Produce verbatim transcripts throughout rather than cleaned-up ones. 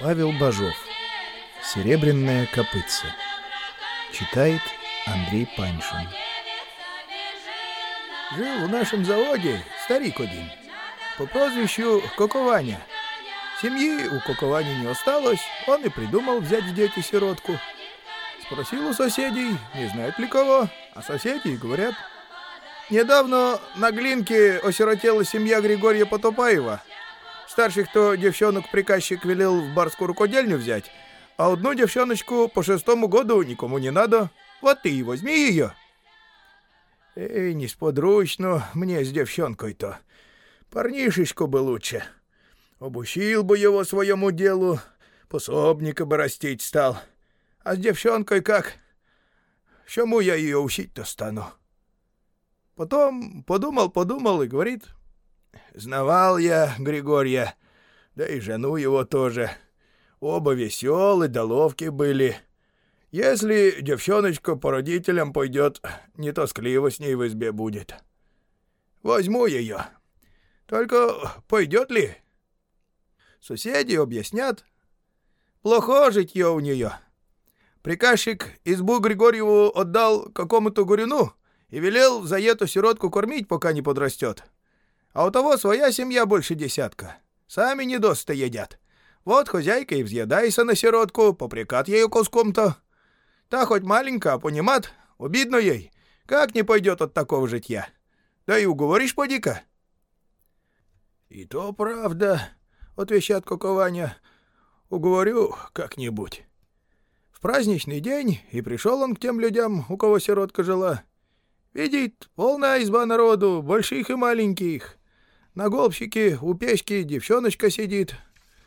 Павел Бажов. «Серебряное копытце». Читает Андрей Паншин. Жил в нашем заводе старик один по прозвищу Кокованя. Семьи у Кокованя не осталось, он и придумал взять в дети сиротку. Спросил у соседей, не знают ли кого, а соседи говорят: недавно на Глинке осиротела семья Григория Потопаева. Старших то девчонок приказчик велел в барскую рукодельню взять, а одну девчоночку по шестому году никому не надо. Вот ты и возьми ее. Эй, несподручно мне с девчонкой-то. Парнишечку бы лучше. Обучил бы его своему делу, пособника бы растить стал. А с девчонкой как? Чему я ее учить-то стану? Потом подумал-подумал и говорит: знавал я Григория, да и жену его тоже. Оба веселы да ловки были. Если девчоночка по родителям пойдет, не тоскливо с ней в избе будет. Возьму ее. Только пойдет ли? Соседи объяснят. Плохо житье у нее. Приказчик избу Григорьеву отдал какому-то горюну и велел за эту сиротку кормить, пока не подрастет. А у того своя семья больше десятка. Сами недосыто едят. Вот хозяйка и взъедайся на сиротку, попрекат ею куском-то. Та хоть маленькая, а понимат, обидно ей. Как не пойдет от такого житья? Да и уговоришь поди-ка. — И то правда, — отвечает Кокованя. — Уговорю как-нибудь. В праздничный день и пришел он к тем людям, у кого сиротка жила. Видит, полная изба народу, больших и маленьких. На голбщике у печки девчоночка сидит,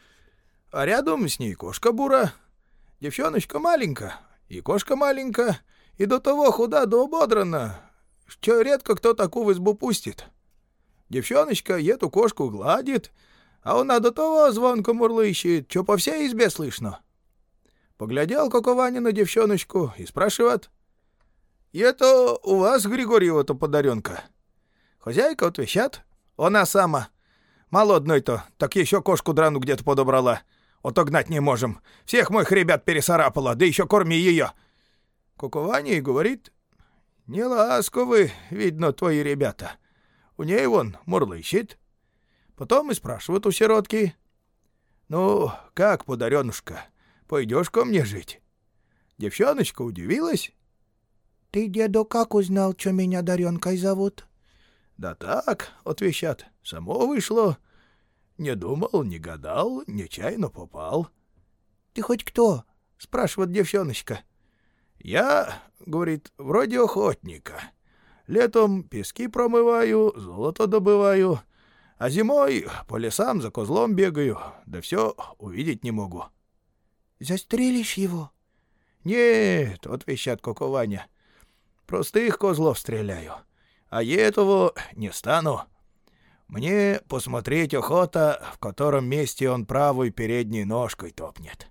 а рядом с ней кошка бура. Девчоночка маленькая, и кошка маленькая, и до того худа да ободрана, что редко кто такую в избу пустит. Девчоночка эту кошку гладит, а она до того звонко мурлычет, что по всей избе слышно. Поглядел Кокованя на девчоночку и спрашивает: — И это у вас, Григорьева-то, подаренка? Хозяйка отвечает: — Она сама. Мало одной-то, так еще кошку драну где-то подобрала. Отогнать не можем. Всех моих ребят пересарапала, да еще корми ее. Кокованя и говорит: — Не ласковы, видно, твои ребята. У ней вон мурлычет. Потом и спрашивают у сиротки: — Ну, как, подаренушка, пойдешь ко мне жить? Девчоночка удивилась. — Ты, деду, как узнал, что меня Даренкой зовут? — Да так, — отвечат, — само вышло. Не думал, не гадал, нечаянно попал. — Ты хоть кто? — спрашивает девчоночка. — Я, — говорит, — вроде охотника. Летом пески промываю, золото добываю, а зимой по лесам за козлом бегаю, да все увидеть не могу. — Застрелишь его? — Нет, — отвечает Кокованя, — простых козлов стреляю, а этого не стану. Мне посмотреть охота, в котором месте он правой передней ножкой топнет.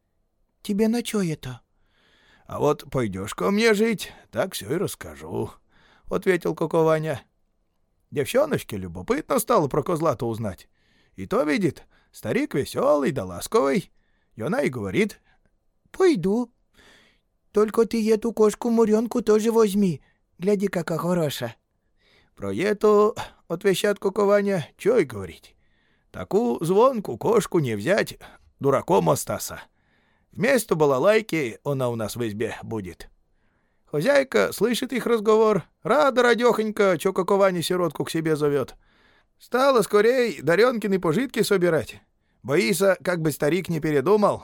— Тебе на чё это? — А вот пойдешь ко мне жить, так все и расскажу, — ответил Кокованя. Девчоночке любопытно стало про козла-то узнать. И то видит, старик веселый да ласковый, и она и говорит: — Пойду. Только ты эту кошку-муренку тоже возьми, гляди, какая хороша. Про эту, — отвечает Кокованя, — чё и говорить. Такую звонку кошку не взять, дураком остаться. Вместо балалайки она у нас в избе будет. Хозяйка слышит их разговор, рада радехонька, чё Кокованя сиротку к себе зовет. Стала скорей Даренкины пожитки собирать. Боится, как бы старик не передумал.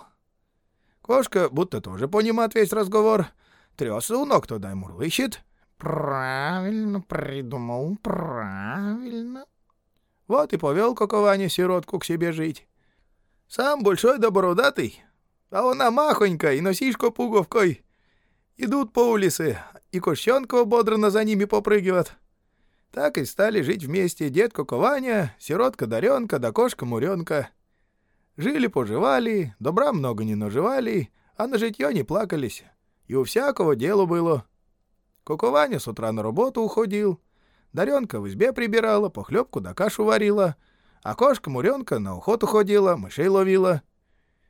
Кошка будто тоже понимает весь разговор. Трёсся у ног туда и мурлычет. Правильно придумал, правильно. Вот и повел Кокованя сиротку к себе жить. Сам большой да бородатый, а она махонька и носишка пуговкой. Идут по улице, и кошчонка ободрана за ними попрыгивает. Так и стали жить вместе дед Кокованя, сиротка Даренка да кошка-муренка. Жили-поживали, добра много не наживали, а на житье не плакались. И у всякого делу было. Кокованя с утра на работу уходил, Даренка в избе прибирала, похлебку да кашу варила, а кошка-муренка на охоту ходила, мышей ловила.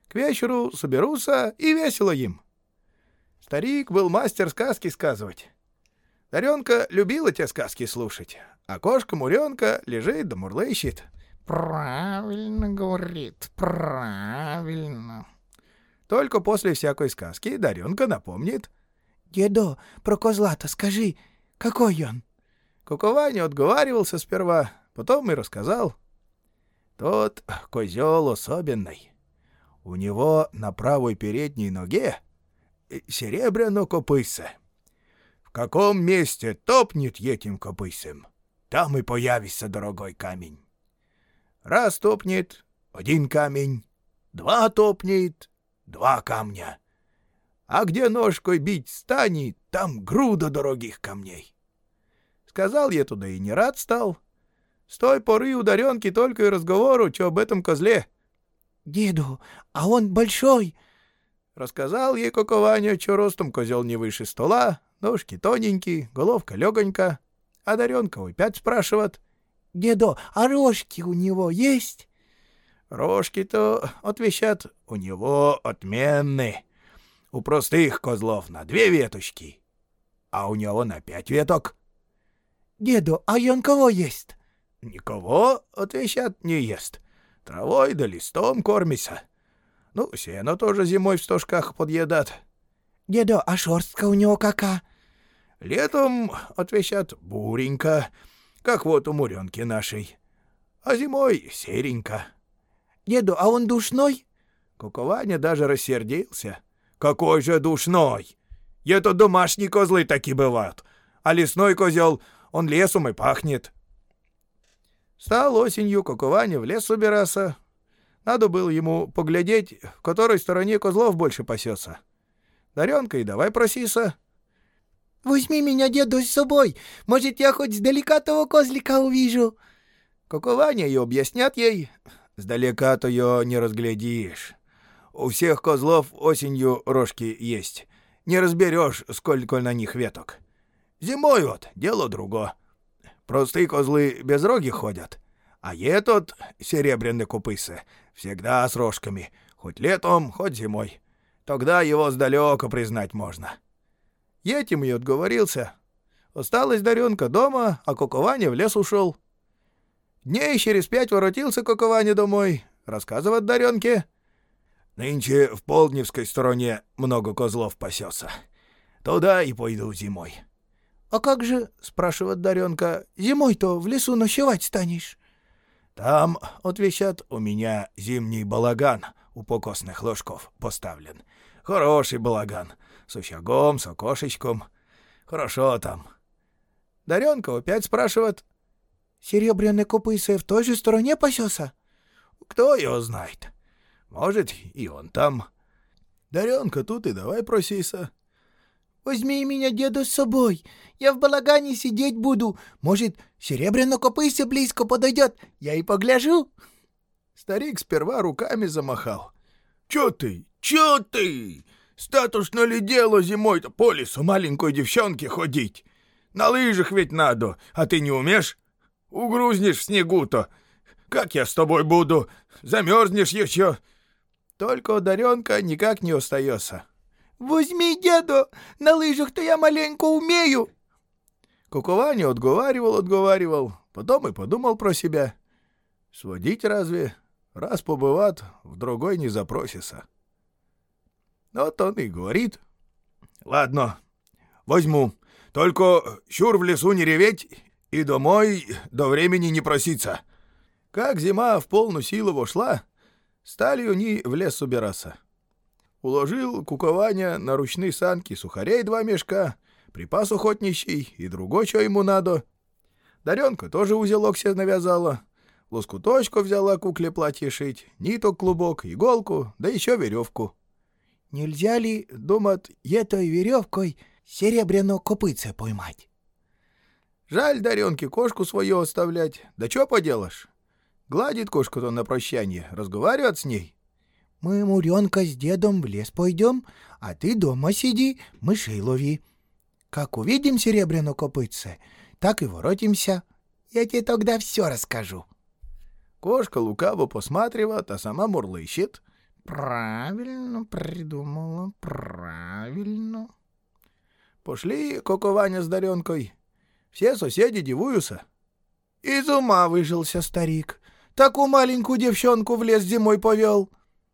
К вечеру соберутся, и весело им. Старик был мастер сказки сказывать. Даренка любила те сказки слушать, а кошка-муренка лежит да мурлычет. «Правильно, — говорит, — правильно». Только после всякой сказки Даренка напомнит. «Дедо, про козла-то скажи, какой он?» Кукованя отговаривался сперва, потом и рассказал. Тот козел особенный. У него на правой передней ноге серебряно копысе. В каком месте топнет этим копысем, там и появится дорогой камень. Раз топнет — один камень, два топнет — два камня. А где ножкой бить станет, там груда дорогих камней. Сказал я туда и не рад стал. С той поры у Даренки только и разговору, что об этом козле. «Деду, а он большой?» Рассказал ей Кукованя, что ростом козел не выше стола, ножки тоненькие, головка легонька. А Даренка опять спрашивает. «Деду, а рожки у него есть?» Рожки-то, отвечат, у него отменные. У простых козлов на две веточки, а у него на пять веток. «Деду, а он кого есть?» Никого, отвечат, не ест. Травой да листом кормится. Ну, сено тоже зимой в стожках подъедат. «Деду, а шерстка у него какая?» Летом, отвечат, буренька, как вот у муренки нашей, а зимой серенька. «Деду, а он душной?» Кукованя даже рассердился. «Какой же душной! Это домашние козлы таки бывают, а лесной козел, он лесом и пахнет». Стал осенью Кукованя в лес собираться. Надо было ему поглядеть, в которой стороне козлов больше пасется. Даренка и давай просися. «Возьми меня, деду, с собой. Может, я хоть сдалека того козлика увижу». Кукованя и объяснят ей. Сдалека-то ее не разглядишь. У всех козлов осенью рожки есть. Не разберешь, сколько на них веток. Зимой вот дело друго. Простые козлы без роги ходят, а этот серебряный копысе всегда с рожками, хоть летом, хоть зимой. Тогда его сдалека признать можно. Этим и отговорился. Осталась Даренка дома, а Кукованя в лес ушел. Дней через пять воротился Кукованя домой, рассказывает Даренке. Нынче в Полдневской стороне много козлов пасется. Туда и пойду зимой. «А как же, — спрашивает Даренка, — зимой-то в лесу ночевать станешь?» «Там, — отвечат, — у меня зимний балаган у покосных ложков поставлен. Хороший балаган, с очагом, с окошечком. Хорошо там». Даренка опять спрашивает. «Серебряный копысе в той же стороне пасется?» «Кто его знает? Может, и он там». Даренка тут и давай просися. «Возьми меня, деду, с собой. Я в балагане сидеть буду. Может, серебряный копысе близко подойдет. Я и погляжу». Старик сперва руками замахал. «Чё ты? Чё ты? Статушно ли дело зимой-то по лесу маленькой девчонке ходить? На лыжах ведь надо, а ты не умеешь? Угрузнешь в снегу-то. Как я с тобой буду? Замерзнешь еще». Только Даренка никак не остается. «Возьми, деду, на лыжах-то я маленько умею». Кукованя отговаривал, отговаривал, потом и подумал про себя. Сводить разве? Раз побыват, в другой не запросится. Вот он и говорит. «Ладно, возьму. Только чур в лесу не реветь и домой до времени не проситься». Как зима в полную силу вошла, стали они в лес собираться. Уложил Кукованя на ручные санки сухарей два мешка, припас охотничий и другой, что ему надо. Даренка тоже узелок себе навязала, лоскуточку взяла кукле платье шить, ниток клубок, иголку, да еще веревку. «Нельзя ли, — думает, — этой веревкой серебряное копытце поймать?» Жаль Даренке кошку свою оставлять, да что поделаешь? Гладит кошку-то на прощанье, разговаривает с ней. «Мы, Муренка, с дедом в лес пойдем, а ты дома сиди, мышей лови. Как увидим серебряное копытце, так и воротимся. Я тебе тогда все расскажу». Кошка лукаво посматривает, а сама мурлычет. Правильно придумала, правильно. Пошли Коко-Ваня с Даренкой. Все соседи дивуются. Из ума выжился старик. Такую маленькую девчонку в лес зимой повел.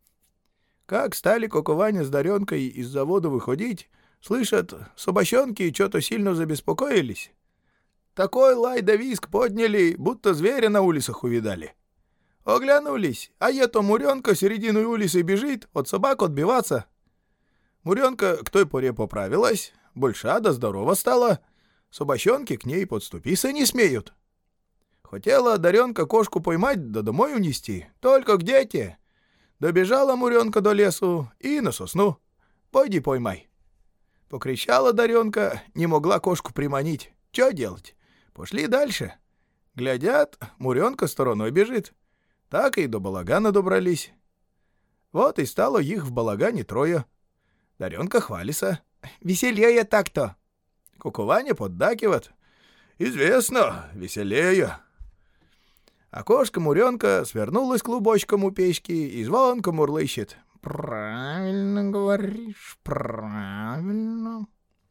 Как стали Коко-Ваня с Даренкой из завода выходить, слышат, собачонки что-то сильно забеспокоились. Такой лай да визг подняли, будто зверя на улицах увидали. Оглянулись, а ето Муренка середину улицы бежит, от собак отбиваться. Муренка к той поре поправилась, больша да здорова стала. Собачонки к ней подступиться не смеют. Хотела Даренка кошку поймать да домой унести, только где те? Добежала Муренка до лесу и на сосну. Пойди поймай. Покричала Даренка, не могла кошку приманить. Че делать? Пошли дальше. Глядят, Муренка стороной бежит. Так и до балагана добрались. Вот и стало их в балагане трое. Даренка хвалится. Веселее так-то. Коко-Ваня поддакивает. Известно, веселее. А кошка Муренка свернулась клубочком у печки и звонко мурлыщет. Правильно говоришь, правильно.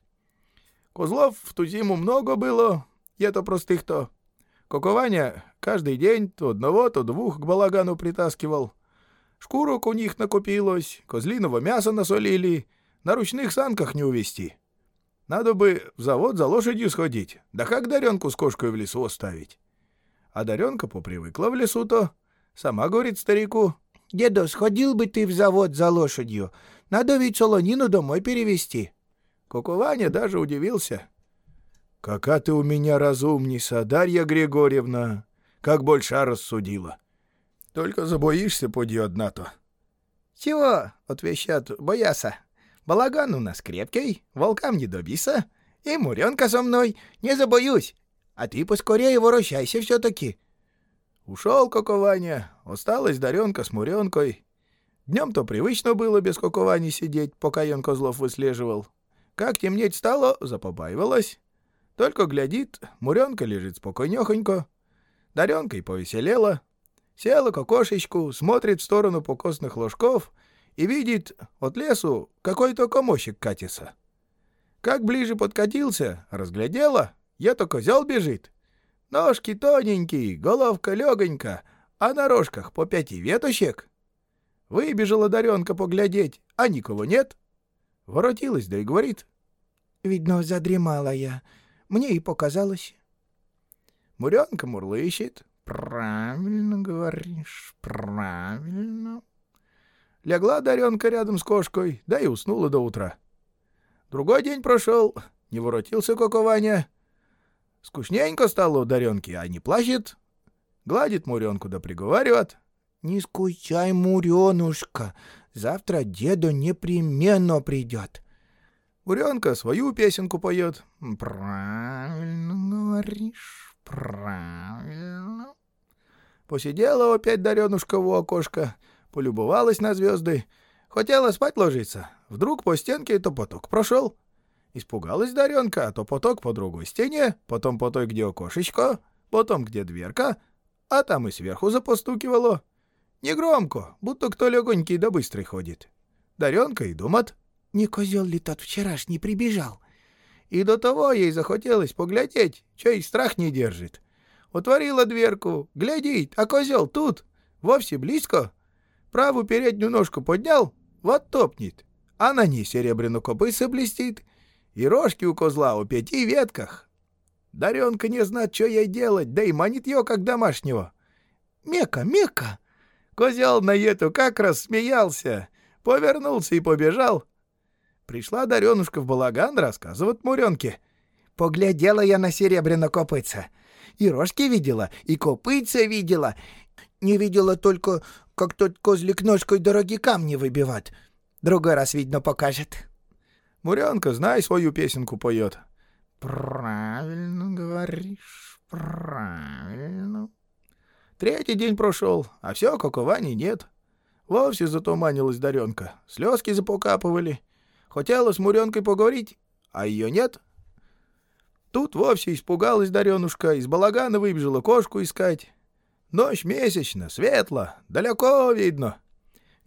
Козлов в ту зиму много было, это простых-то. Коко-Ваня каждый день то одного, то двух к балагану притаскивал. Шкурок у них накопилось, козлиного мяса насолили, на ручных санках не увезти. Надо бы в завод за лошадью сходить, да как Даренку с кошкой в лесу оставить? А Даренка попривыкла в лесу-то, сама говорит старику. Деда, сходил бы ты в завод за лошадью, надо ведь солонину домой перевезти. Коко-Ваня даже удивился. «Кака ты у меня разумница, Дарья Григорьевна, как больша рассудила. Только забоишься, поди одна-то». «Чего?» — отвечат, бояса. «Балаган у нас крепкий, волкам не добиться, и Муренка со мной, не забоюсь. А ты поскорее ворочайся все-таки». Ушел Коко-Ваня, осталась Даренка с Муренкой. Днем-то привычно было без Коко-Вани сидеть, пока он козлов выслеживал. Как темнеть стало, запобаивалась. Только глядит, Муренка лежит спокойнёхонько. Даренка и повеселела. Села к окошечку, смотрит в сторону покосных ложков и видит от лесу какой-то комочек катится. Как ближе подкатился, разглядела, ето козел бежит. Ножки тоненькие, головка легонька, а на рожках по пяти веточек. Выбежала Даренка поглядеть, а никого нет. Воротилась, да и говорит. «Видно, задремала я. Мне и показалось». Муренка мурлыщет. «Правильно говоришь, правильно». Легла Даренка рядом с кошкой, да и уснула до утра. Другой день прошел, не воротился Коко-Ваня. Скучненько стало у Даренки, а не плачет. Гладит Муренку да приговаривает. «Не скучай, Муренушка, завтра деду непременно придет». Муренка свою песенку поет. «Правильно говоришь, правильно». Посидела опять Даренушка у окошка, полюбовалась на звезды. Хотела спать ложиться. Вдруг по стенке топоток прошел. Испугалась Даренка, а топоток по другой стене, потом по той, где окошечко, потом где дверка, а там и сверху запостукивало. Негромко, будто кто легонький да быстрый ходит. Даренка и думает. Не козел ли тот вчерашний прибежал? И до того ей захотелось поглядеть, чей страх не держит. Отворила дверку, глядит, а козел тут, вовсе близко. Правую переднюю ножку поднял, вот топнет, а на ней серебряно копытце блестит, и рожки у козла у пяти ветках. Даренка не знает, что ей делать, да и манит ее, как домашнего. «Мека, Мека!» Козел на эту как раз смеялся, повернулся и побежал. Пришла Даренушка в балаган, рассказывает Муренке. «Поглядела я на серебряно копытце. И рожки видела, и копытце видела. Не видела только, как тот козлик ножкой дороги камни выбивает. Другой раз, видно, покажет». Муренка, знай, свою песенку поет. «Правильно говоришь, правильно». Третий день прошел, а все Коко-Вани нет. Вовсе затуманилась Даренка, слезки запокапывали. Хотела с Муренкой поговорить, а ее нет. Тут вовсе испугалась Даренушка, из балагана выбежала кошку искать. Ночь месячна, светло, далеко видно.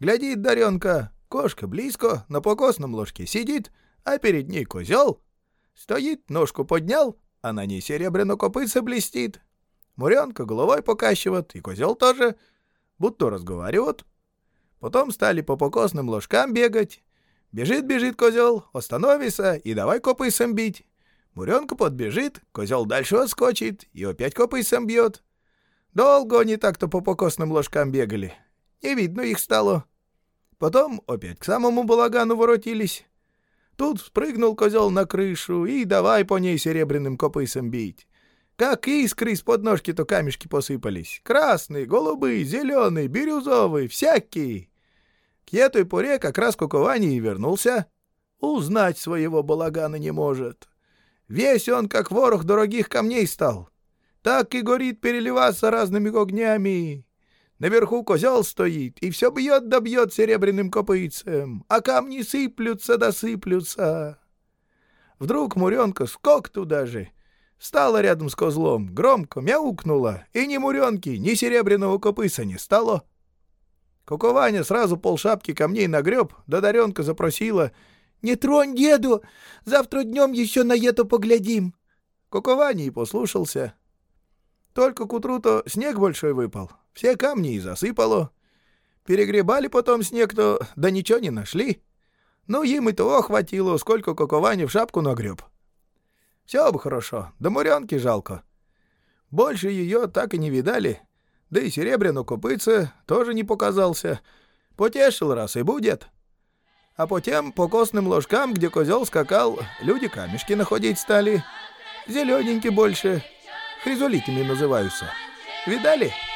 Глядит Даренка, кошка близко, на покосном ложке сидит, а перед ней козел. Стоит, ножку поднял, а на ней серебряно копытце блестит. Муренка головой покачивает, и козел тоже, будто разговаривают. Потом стали по покосным ложкам бегать. Бежит-бежит козел, остановится и давай копытцем бить. Муренка подбежит, козел дальше отскочит и опять копытцем бьет. Долго они так-то по покосным ложкам бегали. Не видно их стало. Потом опять к самому балагану воротились. Тут спрыгнул козел на крышу и давай по ней серебряным копытцем бить. Как искры из-под ножки-то камешки посыпались. Красные, голубые, зеленые, бирюзовые, всякие. К этой поре как раз Куковани и вернулся. Узнать своего балагана не может. Весь он, как ворох дорогих камней стал. Так и горит переливаться разными огнями. Наверху козел стоит и все бьет да бьет серебряным копытцем, а камни сыплются да сыплются. Вдруг Муренка скок туда же. Стала рядом с козлом, громко мяукнула, и ни Муренки, ни серебряного копытца не стало. Кукованя сразу полшапки камней нагреб, да Даренка запросила: «Не тронь деду, завтра днем еще на это поглядим». Кукованя и послушался. Только к утру-то снег большой выпал, все камни и засыпало. Перегребали потом снег-то, да ничего не нашли. Ну, им и того хватило, сколько Кукованя в шапку нагреб. Все бы хорошо, да Муренки жалко. Больше ее так и не видали, да и серебряно копытце тоже не показался. Потешил раз и будет. А потом по костным ложкам, где козел скакал, люди камешки находить стали. Зелененькие больше, хризолитами называются. Видали?